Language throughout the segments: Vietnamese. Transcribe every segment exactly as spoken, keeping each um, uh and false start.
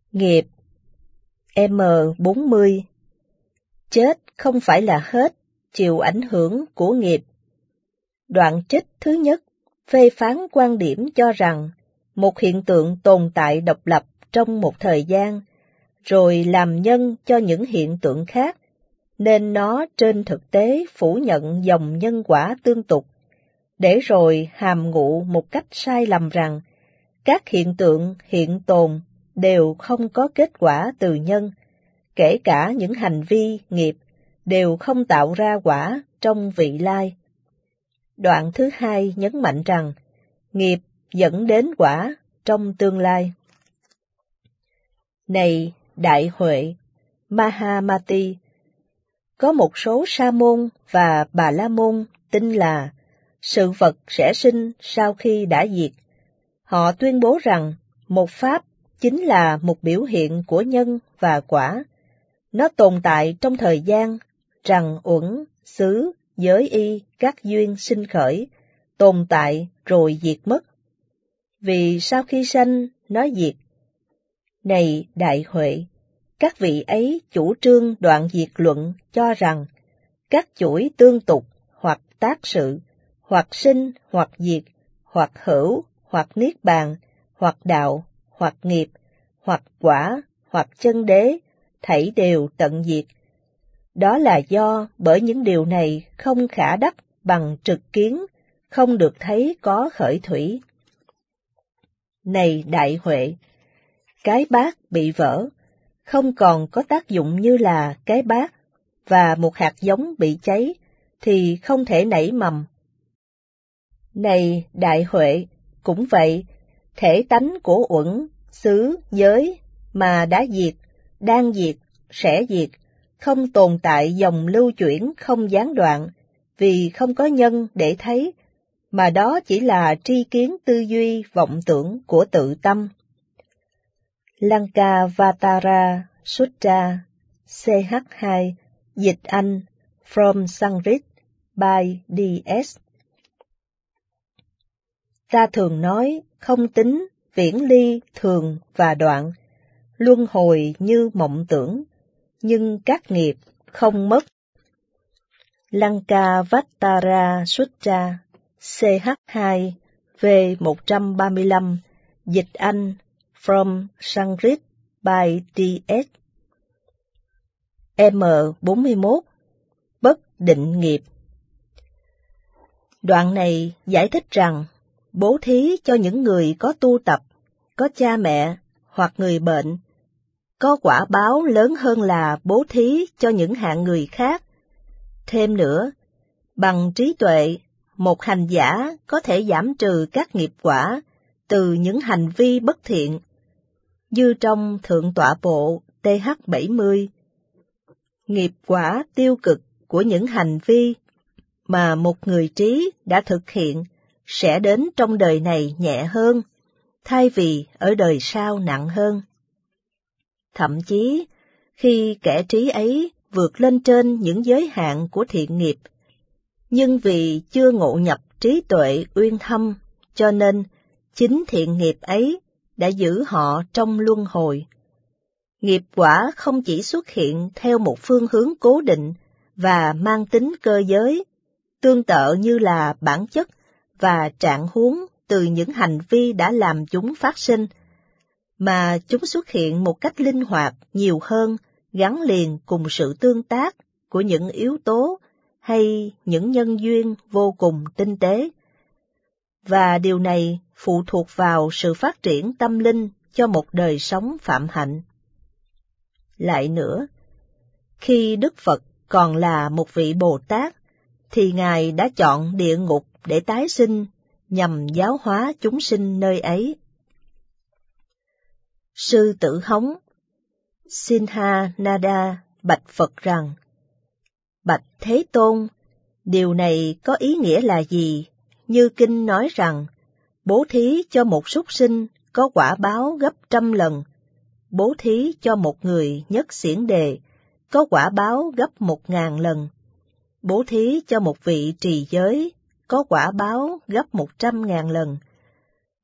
Nghiệp M bốn mươi. Chết không phải là hết, chịu ảnh hưởng của nghiệp. Đoạn trích thứ nhất phê phán quan điểm cho rằng một hiện tượng tồn tại độc lập trong một thời gian, rồi làm nhân cho những hiện tượng khác, nên nó trên thực tế phủ nhận dòng nhân quả tương tục, để rồi hàm ngụ một cách sai lầm rằng các hiện tượng hiện tồn đều không có kết quả từ nhân, kể cả những hành vi, nghiệp đều không tạo ra quả trong vị lai. Đoạn thứ hai nhấn mạnh rằng nghiệp dẫn đến quả trong tương lai. Này Đại Huệ, Mahamati, có một số Sa môn và Bà La môn tin là sự vật sẽ sinh sau khi đã diệt. Họ tuyên bố rằng một pháp chính là một biểu hiện của nhân và quả. Nó tồn tại trong thời gian, rằng uẩn, xứ, giới y, các duyên sinh khởi, tồn tại rồi diệt mất. Vì sau khi sanh, nó diệt. Này Đại Huệ, các vị ấy chủ trương đoạn diệt luận cho rằng các chuỗi tương tục hoặc tác sự, hoặc sinh hoặc diệt, hoặc hữu, hoặc niết bàn, hoặc đạo, hoặc nghiệp, hoặc quả, hoặc chân đế, thảy đều tận diệt. Đó là do bởi những điều này không khả đắc bằng trực kiến, không được thấy có khởi thủy. Này Đại Huệ, cái bát bị vỡ, không còn có tác dụng như là cái bát, và một hạt giống bị cháy, thì không thể nảy mầm. Này Đại Huệ, cũng vậy, thể tánh của uẩn, xứ, giới, mà đã diệt, đang diệt, sẽ diệt, không tồn tại dòng lưu chuyển không gián đoạn, vì không có nhân để thấy, mà đó chỉ là tri kiến tư duy vọng tưởng của tự tâm. Lankavatara Sutta C H hai, dịch Anh, From Sanskrit by D S. Ta thường nói không tính, viễn ly, thường và đoạn, luân hồi như mộng tưởng, nhưng các nghiệp không mất. Lankavatara Sutta C H hai V một trăm ba mươi lăm, dịch Anh, From Sanskrit by D S. M bốn mươi mốt. Bất định nghiệp. Đoạn này giải thích rằng bố thí cho những người có tu tập, có cha mẹ hoặc người bệnh, có quả báo lớn hơn là bố thí cho những hạng người khác. Thêm nữa, bằng trí tuệ, một hành giả có thể giảm trừ các nghiệp quả từ những hành vi bất thiện, như trong Thượng Tọa Bộ T H bảy mươi. Nghiệp quả tiêu cực của những hành vi mà một người trí đã thực hiện sẽ đến trong đời này nhẹ hơn, thay vì ở đời sau nặng hơn. Thậm chí, khi kẻ trí ấy vượt lên trên những giới hạn của thiện nghiệp, nhưng vì chưa ngộ nhập trí tuệ uyên thâm, cho nên chính thiện nghiệp ấy đã giữ họ trong luân hồi. Nghiệp quả không chỉ xuất hiện theo một phương hướng cố định và mang tính cơ giới, tương tự như là bản chất và trạng huống từ những hành vi đã làm chúng phát sinh, mà chúng xuất hiện một cách linh hoạt nhiều hơn, gắn liền cùng sự tương tác của những yếu tố hay những nhân duyên vô cùng tinh tế. Và điều này phụ thuộc vào sự phát triển tâm linh cho một đời sống phạm hạnh. Lại nữa, khi Đức Phật còn là một vị Bồ Tát, thì Ngài đã chọn địa ngục để tái sinh nhằm giáo hóa chúng sinh nơi ấy. Sư Tử Hống Sinha-nada bạch Phật rằng: Bạch Thế Tôn, điều này có ý nghĩa là gì? Như kinh nói rằng, bố thí cho một súc sinh có quả báo gấp trăm lần, bố thí cho một người nhất xiển đề có quả báo gấp một ngàn lần, bố thí cho một vị trì giới có quả báo gấp một trăm ngàn lần,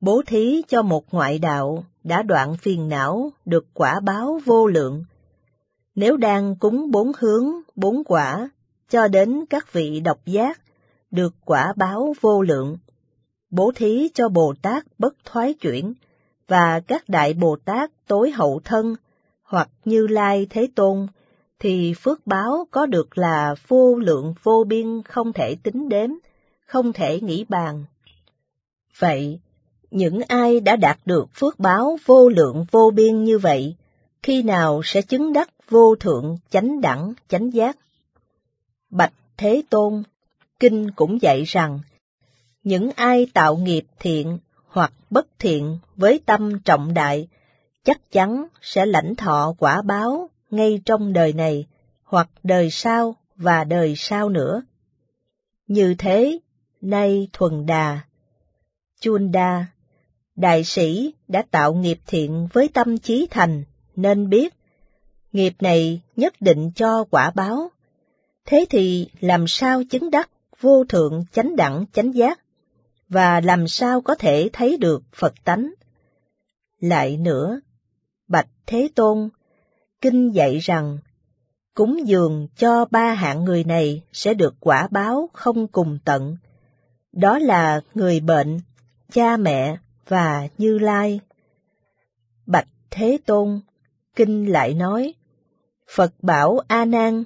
bố thí cho một ngoại đạo đã đoạn phiền não được quả báo vô lượng. Nếu đang cúng bốn hướng, bốn quả, cho đến các vị độc giác, được quả báo vô lượng. Bố thí cho Bồ Tát bất thoái chuyển, và các đại Bồ Tát tối hậu thân, hoặc Như Lai Thế Tôn, thì phước báo có được là vô lượng vô biên, không thể tính đếm, không thể nghĩ bàn. Vậy, những ai đã đạt được phước báo vô lượng vô biên như vậy, khi nào sẽ chứng đắc vô thượng chánh đẳng chánh giác? Bạch Thế Tôn, Kinh cũng dạy rằng, những ai tạo nghiệp thiện hoặc bất thiện với tâm trọng đại, chắc chắn sẽ lãnh thọ quả báo ngay trong đời này, hoặc đời sau và đời sau nữa. Như thế, nay Thuần Đà, Chunda, đại sĩ đã tạo nghiệp thiện với tâm chí thành, nên biết, nghiệp này nhất định cho quả báo. Thế thì làm sao chứng đắc vô thượng chánh đẳng chánh giác, và làm sao có thể thấy được Phật tánh? Lại nữa, bạch Thế Tôn, Kinh dạy rằng, cúng dường cho ba hạng người này sẽ được quả báo không cùng tận. Đó là người bệnh, cha mẹ và Như Lai. Bạch Thế Tôn, Kinh lại nói, Phật bảo A Nan,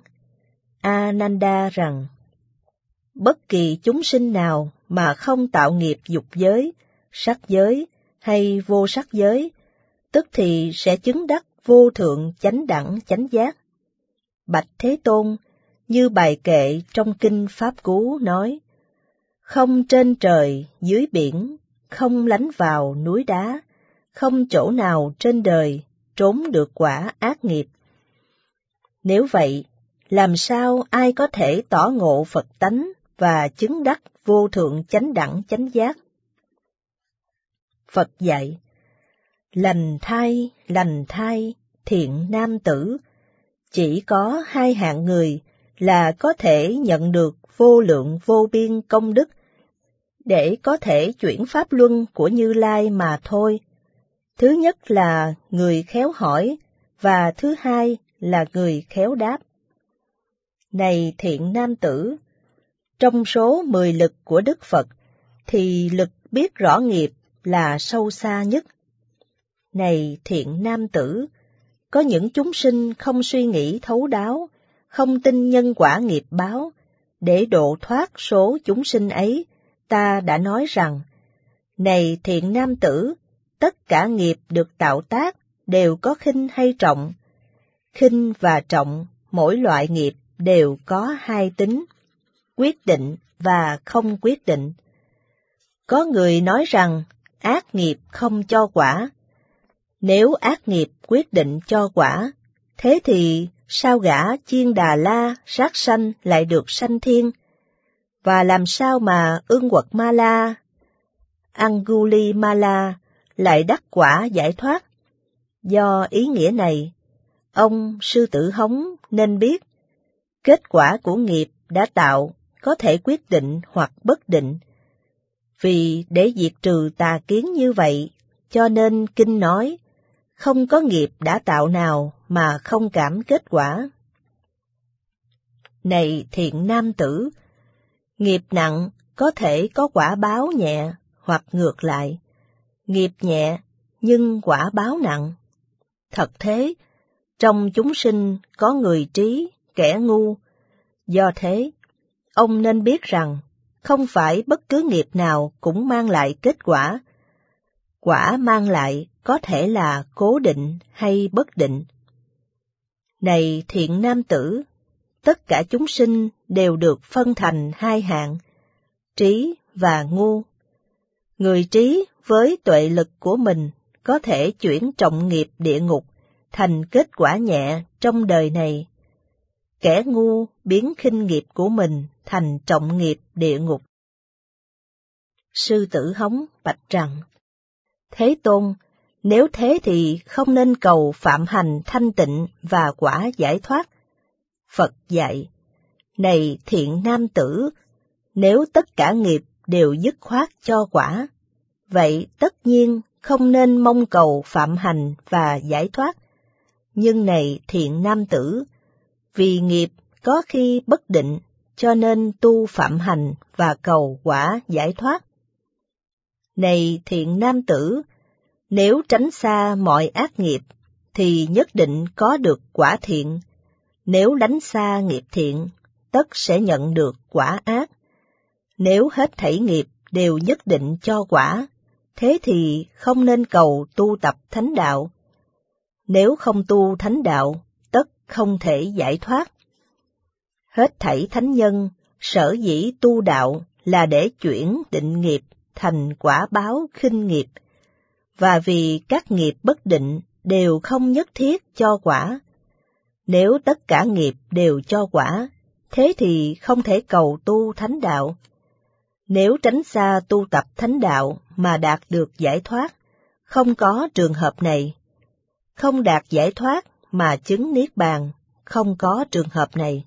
Ananda rằng, bất kỳ chúng sinh nào mà không tạo nghiệp dục giới, sắc giới hay vô sắc giới, tức thì sẽ chứng đắc vô thượng chánh đẳng chánh giác. Bạch Thế Tôn, như bài kệ trong Kinh Pháp Cú nói, không trên trời, dưới biển, không lánh vào núi đá, không chỗ nào trên đời trốn được quả ác nghiệp. Nếu vậy, làm sao ai có thể tỏ ngộ Phật tánh và chứng đắc vô thượng chánh đẳng chánh giác? Phật dạy, lành thai, lành thai, thiện nam tử, chỉ có hai hạng người là có thể nhận được vô lượng vô biên công đức để có thể chuyển pháp luân của Như Lai mà thôi. Thứ nhất là người khéo hỏi, và thứ hai là người khéo đáp. Này thiện nam tử, trong số mười lực của Đức Phật, thì lực biết rõ nghiệp là sâu xa nhất. Này thiện nam tử, có những chúng sinh không suy nghĩ thấu đáo, không tin nhân quả nghiệp báo, để độ thoát số chúng sinh ấy, ta đã nói rằng, này thiện nam tử, tất cả nghiệp được tạo tác đều có khinh hay trọng. Khinh và trọng, mỗi loại nghiệp đều có hai tính, quyết định và không quyết định. Có người nói rằng ác nghiệp không cho quả. Nếu ác nghiệp quyết định cho quả, thế thì sao gã Chiên Đà La sát sanh lại được sanh thiên? Và làm sao mà Ưng Quật Ma La, Anguli Ma La lại đắc quả giải thoát? Do ý nghĩa này, ông Sư Tử Hống nên biết, kết quả của nghiệp đã tạo có thể quyết định hoặc bất định. Vì để diệt trừ tà kiến như vậy, cho nên Kinh nói, không có nghiệp đã tạo nào mà không cảm kết quả. Này thiện nam tử, nghiệp nặng có thể có quả báo nhẹ hoặc ngược lại, nghiệp nhẹ nhưng quả báo nặng. Thật thế, trong chúng sinh có người trí, kẻ ngu. Do thế, ông nên biết rằng, không phải bất cứ nghiệp nào cũng mang lại kết quả. Quả mang lại có thể là cố định hay bất định. Này thiện nam tử, tất cả chúng sinh đều được phân thành hai hạng, trí và ngu. Người trí với tuệ lực của mình có thể chuyển trọng nghiệp địa ngục thành kết quả nhẹ trong đời này. Kẻ ngu biến khinh nghiệp của mình thành trọng nghiệp địa ngục. Sư Tử Hống bạch rằng, Thế Tôn, nếu thế thì không nên cầu phạm hành thanh tịnh và quả giải thoát. Phật dạy, này thiện nam tử, nếu tất cả nghiệp đều dứt khoát cho quả, vậy tất nhiên không nên mong cầu phạm hành và giải thoát. Nhưng này thiện nam tử, vì nghiệp có khi bất định, cho nên tu phạm hành và cầu quả giải thoát. Này thiện nam tử, nếu tránh xa mọi ác nghiệp, thì nhất định có được quả thiện. Nếu đánh xa nghiệp thiện, tất sẽ nhận được quả ác. Nếu hết thảy nghiệp đều nhất định cho quả, thế thì không nên cầu tu tập thánh đạo. Nếu không tu thánh đạo, tất không thể giải thoát. Hết thảy thánh nhân, sở dĩ tu đạo là để chuyển định nghiệp thành quả báo khinh nghiệp, và vì các nghiệp bất định đều không nhất thiết cho quả. Nếu tất cả nghiệp đều cho quả, thế thì không thể cầu tu thánh đạo. Nếu tránh xa tu tập thánh đạo mà đạt được giải thoát, không có trường hợp này. Không đạt giải thoát mà chứng niết bàn, không có trường hợp này.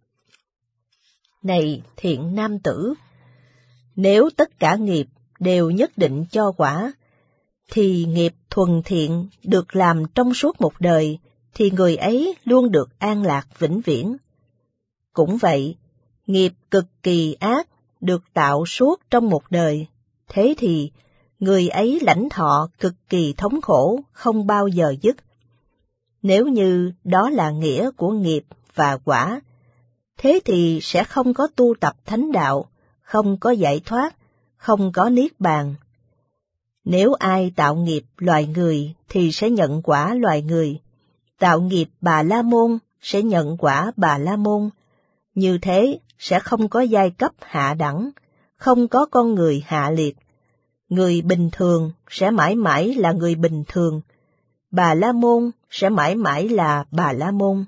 Này thiện nam tử, nếu tất cả nghiệp đều nhất định cho quả, thì nghiệp thuần thiện được làm trong suốt một đời, thì người ấy luôn được an lạc vĩnh viễn. Cũng vậy, nghiệp cực kỳ ác được tạo suốt trong một đời, thế thì người ấy lãnh thọ cực kỳ thống khổ không bao giờ dứt. Nếu như đó là nghĩa của nghiệp và quả, thế thì sẽ không có tu tập thánh đạo, không có giải thoát, không có niết bàn. Nếu ai tạo nghiệp loài người thì sẽ nhận quả loài người, tạo nghiệp Bà La Môn sẽ nhận quả Bà La Môn. Như thế sẽ không có giai cấp hạ đẳng, không có con người hạ liệt. Người bình thường sẽ mãi mãi là người bình thường, Bà La Môn sẽ mãi mãi là Bà La Môn.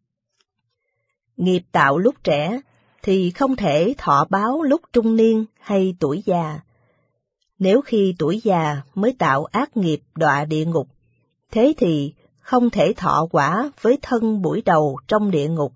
Nghiệp tạo lúc trẻ thì không thể thọ báo lúc trung niên hay tuổi già. Nếu khi tuổi già mới tạo ác nghiệp đọa địa ngục, thế thì không thể thọ quả với thân buổi đầu trong địa ngục,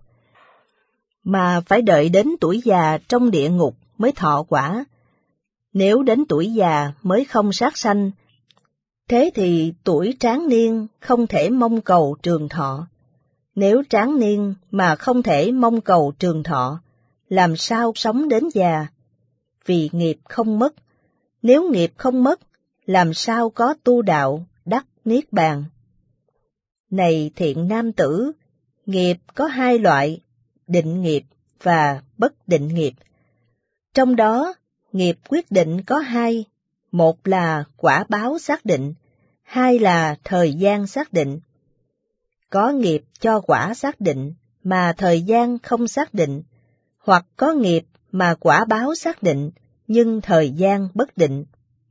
mà phải đợi đến tuổi già trong địa ngục mới thọ quả. Nếu đến tuổi già mới không sát sanh, thế thì tuổi tráng niên không thể mong cầu trường thọ. Nếu tráng niên mà không thể mong cầu trường thọ, làm sao sống đến già? Vì nghiệp không mất. Nếu nghiệp không mất, làm sao có tu đạo, đắc niết bàn? Này thiện nam tử, nghiệp có hai loại, định nghiệp và bất định nghiệp. Trong đó, nghiệp quyết định có hai, một là quả báo xác định, hai là thời gian xác định. Có nghiệp cho quả xác định mà thời gian không xác định, hoặc có nghiệp mà quả báo xác định nhưng thời gian bất định.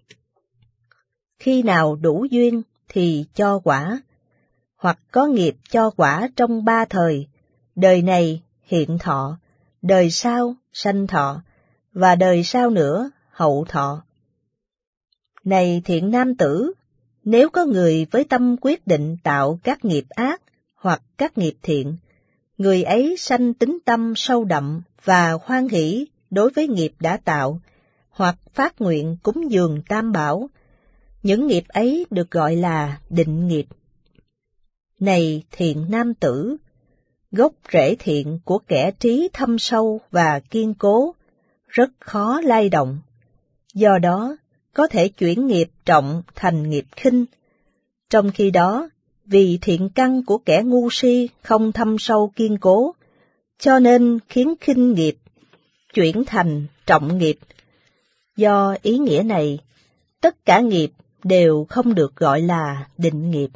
Khi nào đủ duyên thì cho quả, hoặc có nghiệp cho quả trong ba thời, đời này hiện thọ, đời sau sanh thọ, và đời sau nữa hậu thọ. Này thiện nam tử, nếu có người với tâm quyết định tạo các nghiệp ác hoặc các nghiệp thiện, người ấy sanh tín tâm sâu đậm và hoan hỷ đối với nghiệp đã tạo, hoặc phát nguyện cúng dường Tam Bảo, những nghiệp ấy được gọi là định nghiệp. Này thiện nam tử, gốc rễ thiện của kẻ trí thâm sâu và kiên cố, rất khó lay động. Do đó, có thể chuyển nghiệp trọng thành nghiệp khinh. Trong khi đó, vì thiện căn của kẻ ngu si không thâm sâu kiên cố, cho nên khiến khinh nghiệp chuyển thành trọng nghiệp. Do ý nghĩa này, tất cả nghiệp đều không được gọi là định nghiệp.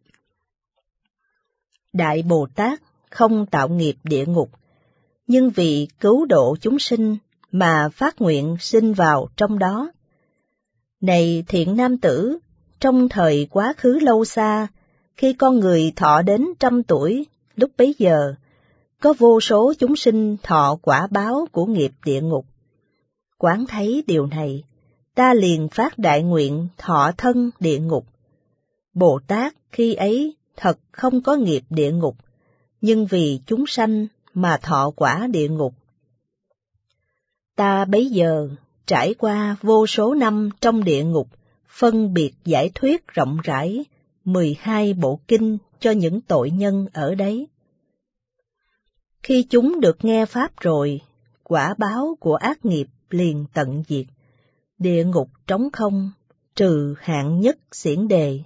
Đại Bồ Tát không tạo nghiệp địa ngục, nhưng vì cứu độ chúng sinh mà phát nguyện sinh vào trong đó. Này thiện nam tử, trong thời quá khứ lâu xa, khi con người thọ đến trăm tuổi, lúc bấy giờ, có vô số chúng sinh thọ quả báo của nghiệp địa ngục. Quán thấy điều này, ta liền phát đại nguyện thọ thân địa ngục. Bồ Tát khi ấy thật không có nghiệp địa ngục, nhưng vì chúng sanh mà thọ quả địa ngục. Ta bấy giờ trải qua vô số năm trong địa ngục, phân biệt giải thuyết rộng rãi mười hai bộ kinh cho những tội nhân ở đấy. Khi chúng được nghe Pháp rồi, quả báo của ác nghiệp liền tận diệt, địa ngục trống không, trừ hạng nhất xiển đề.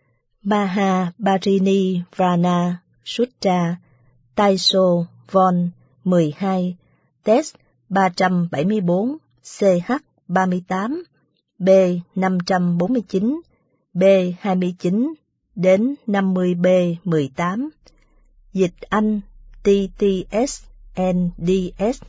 Mahabharini-Vrana Sutta, Taiso Von mười hai, Test ba trăm bảy mươi bốn, C H ba mươi tám, B năm trăm bốn mươi chín, B hai mươi chín đến năm mươi B mười tám. Dịch Anh T T S N D S.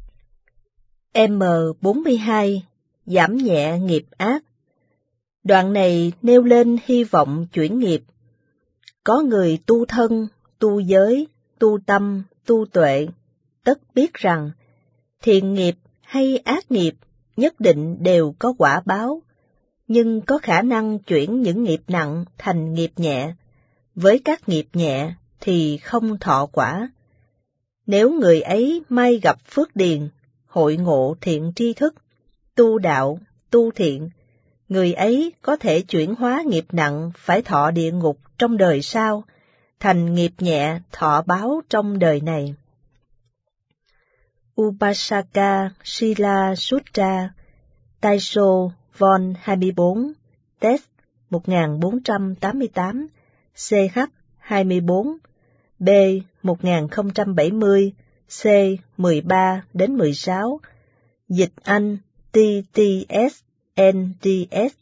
M bốn mươi hai, giảm nhẹ nghiệp ác. Đoạn này nêu lên hy vọng chuyển nghiệp. Có người tu thân, tu giới, tu tâm, tu tuệ, tất biết rằng thiện nghiệp hay ác nghiệp nhất định đều có quả báo, nhưng có khả năng chuyển những nghiệp nặng thành nghiệp nhẹ. Với các nghiệp nhẹ thì không thọ quả. Nếu người ấy may gặp phước điền, hội ngộ thiện tri thức, tu đạo, tu thiện, người ấy có thể chuyển hóa nghiệp nặng phải thọ địa ngục trong đời sau, thành nghiệp nhẹ thọ báo trong đời này. Upasaka Sila Sutta, Taiso Von hai mươi bốn, Test một nghìn bốn trăm tám mươi tám, C H hai mươi bốn, B một nghìn không trăm bảy mươi, C mười ba đến mười sáu. Dịch Anh T T S N D S.